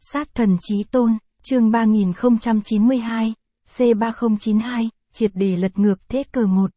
Sát thần chí tôn, chương 3092, C3092, triệt để lật ngược thế cờ 1.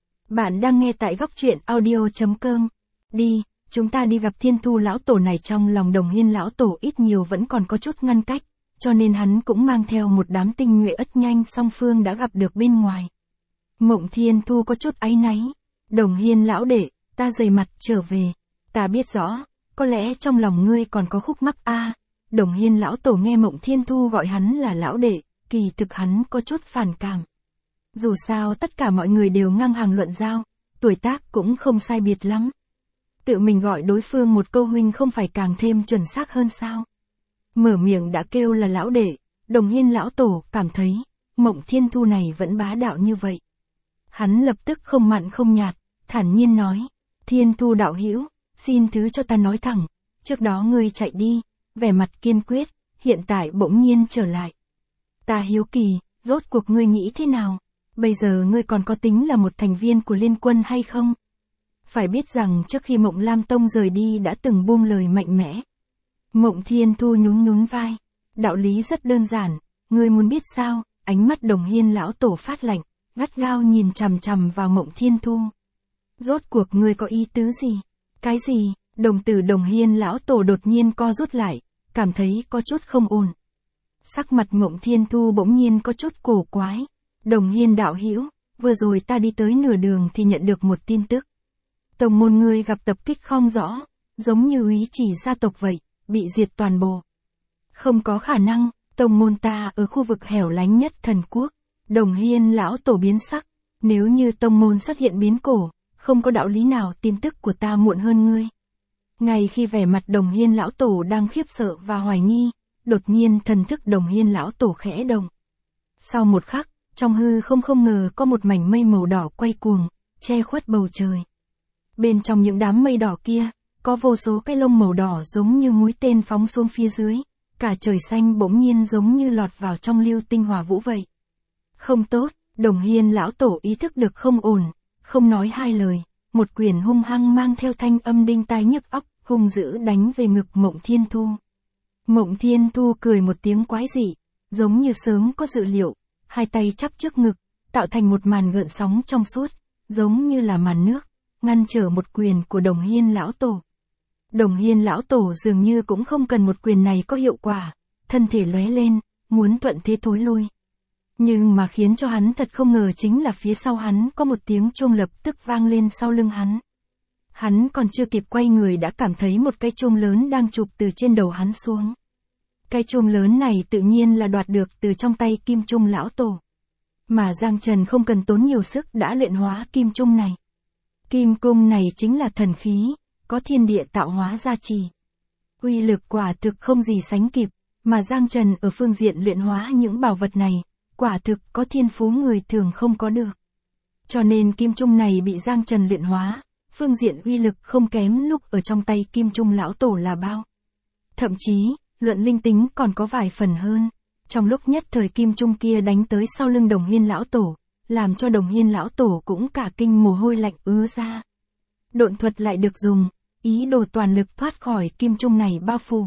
Bạn đang nghe tại góc truyện audio.com. Đi, chúng ta đi gặp Thiên Thu lão tổ này. Trong lòng Đồng Hiên lão tổ ít nhiều vẫn còn có chút ngăn cách, cho nên hắn cũng mang theo một đám tinh nhuệ ất nhanh song phương đã gặp được bên ngoài. Mộng Thiên Thu có chút áy náy. Đồng Hiên lão đệ, ta dày mặt trở về. Ta biết rõ, có lẽ trong lòng ngươi còn có khúc mắc a. Đồng Hiên lão tổ nghe Mộng Thiên Thu gọi hắn là lão đệ, kỳ thực hắn có chút phản cảm. Dù sao tất cả mọi người đều ngang hàng luận giao, tuổi tác cũng không sai biệt lắm. Tự mình gọi đối phương một câu huynh không phải càng thêm chuẩn xác hơn sao? Mở miệng đã kêu là lão đệ, Đồng Hiên lão tổ cảm thấy, Mộng Thiên Thu này vẫn bá đạo như vậy. Hắn lập tức không mặn không nhạt, thản nhiên nói, Thiên Thu đạo hữu, xin thứ cho ta nói thẳng, trước đó ngươi chạy đi, vẻ mặt kiên quyết, hiện tại bỗng nhiên trở lại. Ta hiếu kỳ, rốt cuộc ngươi nghĩ thế nào? Bây giờ ngươi còn có tính là một thành viên của liên quân hay không? Phải biết rằng trước khi Mộng Lam Tông rời đi đã từng buông lời mạnh mẽ. Mộng Thiên Thu nhún nhún vai, đạo lý rất đơn giản, ngươi muốn biết sao? Ánh mắt Đồng Hiên lão tổ phát lạnh, gắt gao nhìn chằm chằm vào Mộng Thiên Thu. Rốt cuộc ngươi có ý tứ gì? Cái gì? Đồng tử Đồng Hiên lão tổ đột nhiên co rút lại, cảm thấy có chút không ổn. Sắc mặt Mộng Thiên Thu bỗng nhiên có chút cổ quái. Đồng Hiên đạo hữu, vừa rồi ta đi tới nửa đường thì nhận được một tin tức. Tông môn ngươi gặp tập kích không rõ, giống như úy chỉ gia tộc vậy, bị diệt toàn bộ. Không có khả năng, tông môn ta ở khu vực hẻo lánh nhất Thần Quốc. Đồng Hiên lão tổ biến sắc, nếu như tông môn xuất hiện biến cổ, không có đạo lý nào tin tức của ta muộn hơn ngươi. Ngay khi vẻ mặt Đồng Hiên lão tổ đang khiếp sợ và hoài nghi, đột nhiên thần thức Đồng Hiên lão tổ khẽ động. Sau một khắc, trong hư không ngờ có một mảnh mây màu đỏ quay cuồng, che khuất bầu trời. Bên trong những đám mây đỏ kia, có vô số cái lông màu đỏ giống như mũi tên phóng xuống phía dưới, cả trời xanh bỗng nhiên giống như lọt vào trong lưu tinh hỏa vũ vậy. Không tốt, Đồng Hiên lão tổ ý thức được không ổn, không nói hai lời, một quyền hung hăng mang theo thanh âm đinh tai nhức óc, hung dữ đánh về ngực Mộng Thiên Thu. Mộng Thiên Thu cười một tiếng quái dị, giống như sớm có dự liệu, hai tay chắp trước ngực, tạo thành một màn gợn sóng trong suốt, giống như là màn nước, ngăn trở một quyền của Đồng Hiên lão tổ. Đồng Hiên lão tổ dường như cũng không cần một quyền này có hiệu quả, thân thể lóe lên, muốn thuận thế thối lui. Nhưng mà khiến cho hắn thật không ngờ chính là phía sau hắn có một tiếng chuông lập tức vang lên sau lưng hắn. Hắn còn chưa kịp quay người đã cảm thấy một cái chuông lớn đang chụp từ trên đầu hắn xuống. Cái chuông lớn này tự nhiên là đoạt được từ trong tay kim trung lão tổ. Mà Giang Trần không cần tốn nhiều sức đã luyện hóa kim trung này. Kim cung này chính là thần khí, có thiên địa tạo hóa gia trì. Uy lực quả thực không gì sánh kịp, mà Giang Trần ở phương diện luyện hóa những bảo vật này, quả thực có thiên phú người thường không có được. Cho nên kim trung này bị Giang Trần luyện hóa, phương diện uy lực không kém lúc ở trong tay kim trung lão tổ là bao. Thậm chí, luận linh tính còn có vài phần hơn. Trong lúc nhất thời kim trung kia đánh tới sau lưng Đồng Hiên lão tổ, làm cho Đồng Hiên lão tổ cũng cả kinh mồ hôi lạnh ứa ra. Độn thuật lại được dùng, ý đồ toàn lực thoát khỏi kim trung này bao phủ.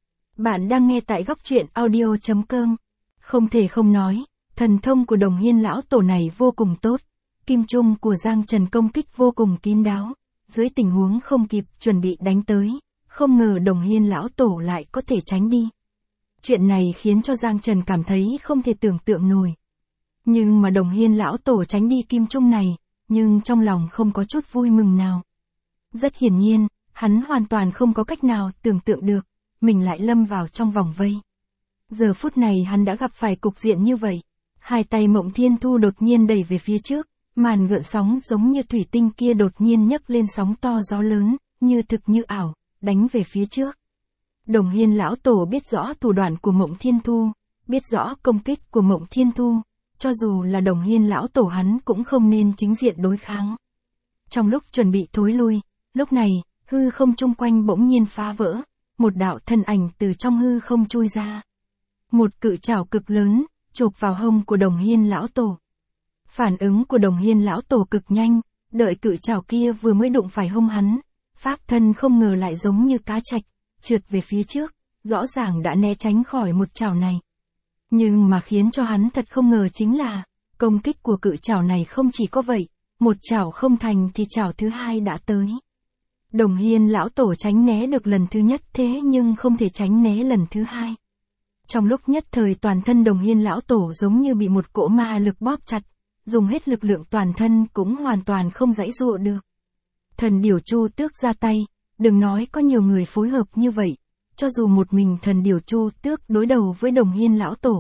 Bạn đang nghe tại góc truyện audio.com. Không thể không nói, thần thông của Đồng Hiên lão tổ này vô cùng tốt. Kim trung của Giang Trần công kích vô cùng kín đáo, dưới tình huống không kịp chuẩn bị đánh tới, không ngờ Đồng Hiên lão tổ lại có thể tránh đi. Chuyện này khiến cho Giang Trần cảm thấy không thể tưởng tượng nổi. Nhưng mà Đồng Hiên lão tổ tránh đi kim trung này, nhưng trong lòng không có chút vui mừng nào. Rất hiển nhiên, hắn hoàn toàn không có cách nào tưởng tượng được, mình lại lâm vào trong vòng vây. Giờ phút này hắn đã gặp phải cục diện như vậy. Hai tay Mộng Thiên Thu đột nhiên đẩy về phía trước, màn gợn sóng giống như thủy tinh kia đột nhiên nhấc lên sóng to gió lớn, như thực như ảo, đánh về phía trước. Đồng Hiên lão tổ biết rõ thủ đoạn của Mộng Thiên Thu, biết rõ công kích của Mộng Thiên Thu, cho dù là Đồng Hiên lão tổ hắn cũng không nên chính diện đối kháng. Trong lúc chuẩn bị thối lui, lúc này, hư không chung quanh bỗng nhiên phá vỡ, một đạo thân ảnh từ trong hư không chui ra. Một cự trảo cực lớn, chộp vào hông của Đồng Hiên lão tổ. Phản ứng của Đồng Hiên lão tổ cực nhanh, đợi cự trảo kia vừa mới đụng phải hông hắn, pháp thân không ngờ lại giống như cá trạch, trượt về phía trước, rõ ràng đã né tránh khỏi một chảo này. Nhưng mà khiến cho hắn thật không ngờ chính là, công kích của cự chảo này không chỉ có vậy, một chảo không thành thì chảo thứ hai đã tới. Đồng Hiên lão tổ tránh né được lần thứ nhất thế nhưng không thể tránh né lần thứ hai. Trong lúc nhất thời toàn thân Đồng Hiên lão tổ giống như bị một cỗ ma lực bóp chặt, dùng hết lực lượng toàn thân cũng hoàn toàn không giãy giụa được. Thần điểu Chu Tước ra tay, đừng nói có nhiều người phối hợp như vậy, cho dù một mình thần điểu Chu Tước đối đầu với Đồng Hiên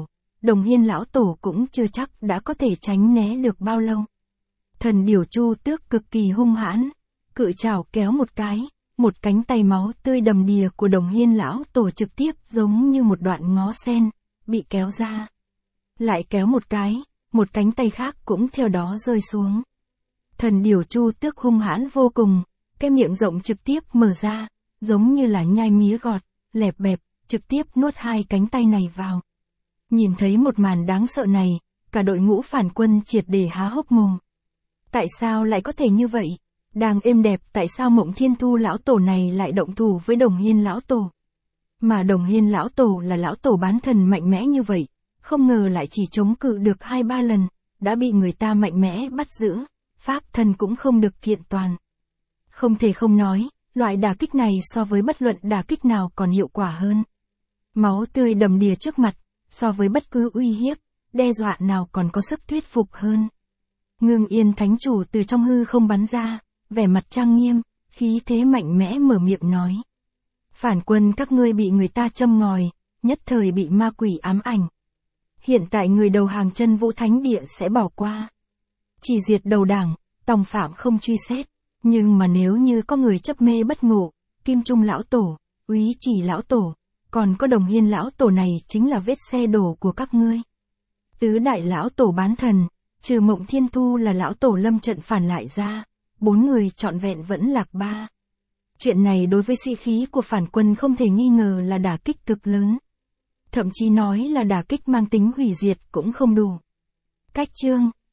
lão tổ cũng chưa chắc đã có thể tránh né được bao lâu. Thần điểu Chu Tước cực kỳ hung hãn, cự chảo kéo một cánh tay máu tươi đầm đìa của Đồng Hiên lão tổ trực tiếp giống như một đoạn ngó sen, bị kéo ra. Lại kéo một cánh tay khác cũng theo đó rơi xuống. Thần điểu Chu Tước hung hãn vô cùng, cái miệng rộng trực tiếp mở ra, giống như là nhai mía gọt, lẹp bẹp, trực tiếp nuốt hai cánh tay này vào. Nhìn thấy một màn đáng sợ này, cả đội ngũ phản quân triệt để há hốc mồm. Tại sao lại có thể như vậy? Đang êm đẹp tại sao Mộng Thiên Thu lão tổ này lại động thủ với Đồng Hiên lão tổ? Mà Đồng Hiên lão tổ là lão tổ bán thần mạnh mẽ như vậy, không ngờ lại chỉ chống cự được 2-3 lần, đã bị người ta mạnh mẽ bắt giữ, pháp thần cũng không được kiện toàn. Không thể không nói, loại đả kích này so với bất luận đả kích nào còn hiệu quả hơn. Máu tươi đầm đìa trước mặt, so với bất cứ uy hiếp, đe dọa nào còn có sức thuyết phục hơn. Ngưng Yên Thánh Chủ từ trong hư không bắn ra, vẻ mặt trang nghiêm, khí thế mạnh mẽ mở miệng nói. Phản quân các ngươi bị người ta châm ngòi, nhất thời bị ma quỷ ám ảnh. Hiện tại người đầu hàng Chân Vũ Thánh Địa sẽ bỏ qua. Chỉ diệt đầu đảng, tòng phạm không truy xét. Nhưng mà nếu như có người chấp mê bất ngộ, Kim Trung lão tổ, Úy Chỉ lão tổ, còn có Đồng Hiên lão tổ này chính là vết xe đổ của các ngươi. Tứ đại lão tổ bán thần, trừ Mộng Thiên Thu là lão tổ lâm trận phản lại ra, 4 người trọn vẹn vẫn lạc 3. Chuyện này đối với sĩ khí của phản quân không thể nghi ngờ là đả kích cực lớn. Thậm chí nói là đả kích mang tính hủy diệt cũng không đủ. Cách chương